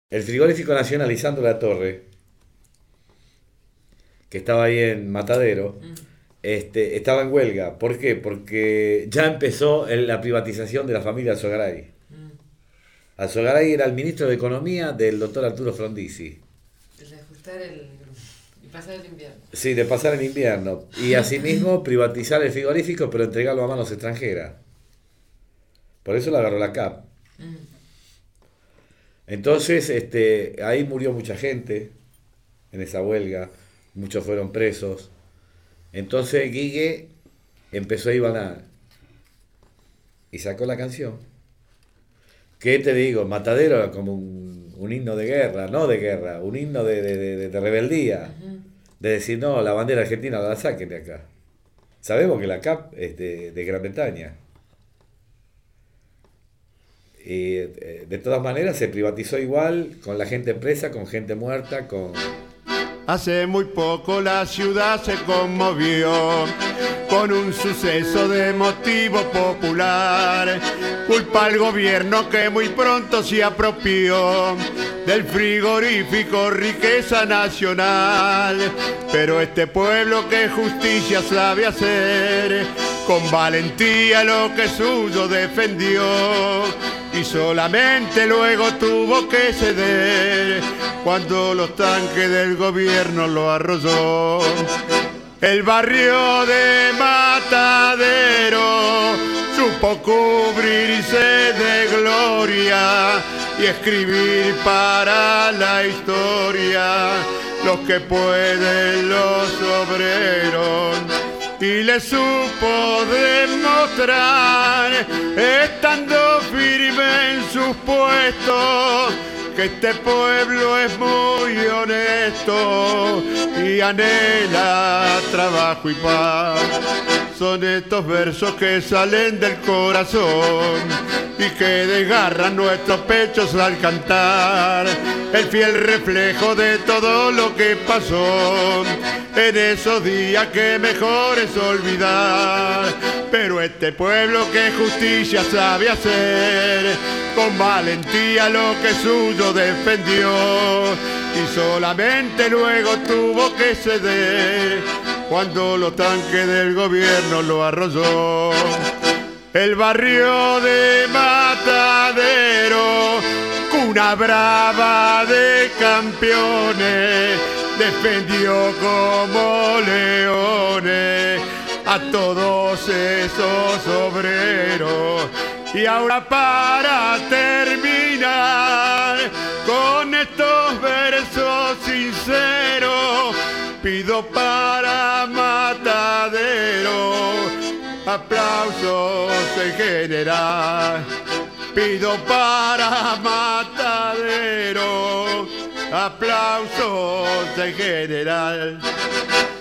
El frigorífico nacional Lisandro La Torre, que estaba ahí en Matadero, estaba en huelga. ¿Por qué? Porque ya empezó la privatización de la familia Alzogaray. Alzogaray era el ministro de Economía del doctor Arturo Frondizi. De ajustar y pasar el invierno. Sí, de pasar el invierno. Y asimismo privatizar el frigorífico, pero entregarlo a manos extranjeras. Por eso lo agarró la CAP. Entonces, ahí murió mucha gente en esa huelga. Muchos fueron presos. Entonces Guille empezó a ibanar y sacó la canción. ¿Qué te digo? Matadero era como un himno de guerra, no de guerra, un himno de rebeldía. De decir, no, la bandera argentina no la saquen de acá. Sabemos que la CAP es de Gran Bretaña. Y de todas maneras se privatizó igual, con la gente presa, con gente muerta, con... Hace muy poco la ciudad se conmovió con un suceso de motivo popular. Culpa al gobierno que muy pronto se apropió del frigorífico riqueza nacional. Pero este pueblo que justicia sabe hacer, con valentía lo que suyo defendió. Y solamente luego tuvo que ceder cuando los tanques del gobierno lo arrolló. El barrio de Matadero supo cubrirse de gloria y escribir para la historia lo que pueden los obreros. Y le supo demostrar, estando firme en sus puestos, que este pueblo es muy honesto y anhela trabajo y paz. Son estos versos que salen del corazón y que desgarran nuestros pechos al cantar, el fiel reflejo de todo lo que pasó en esos días que mejor es olvidar. Pero este pueblo que justicia sabe hacer, con valentía lo que suyo defendió, y solamente luego tuvo que ceder cuando los tanques del gobierno lo arrolló. El barrio de Matadero, cuna brava de campeones, defendió como leones a todos esos obreros. Y ahora para terminar con estos versos sinceros, pido para Matadero aplausos en general. Pido para Matadero aplausos en general.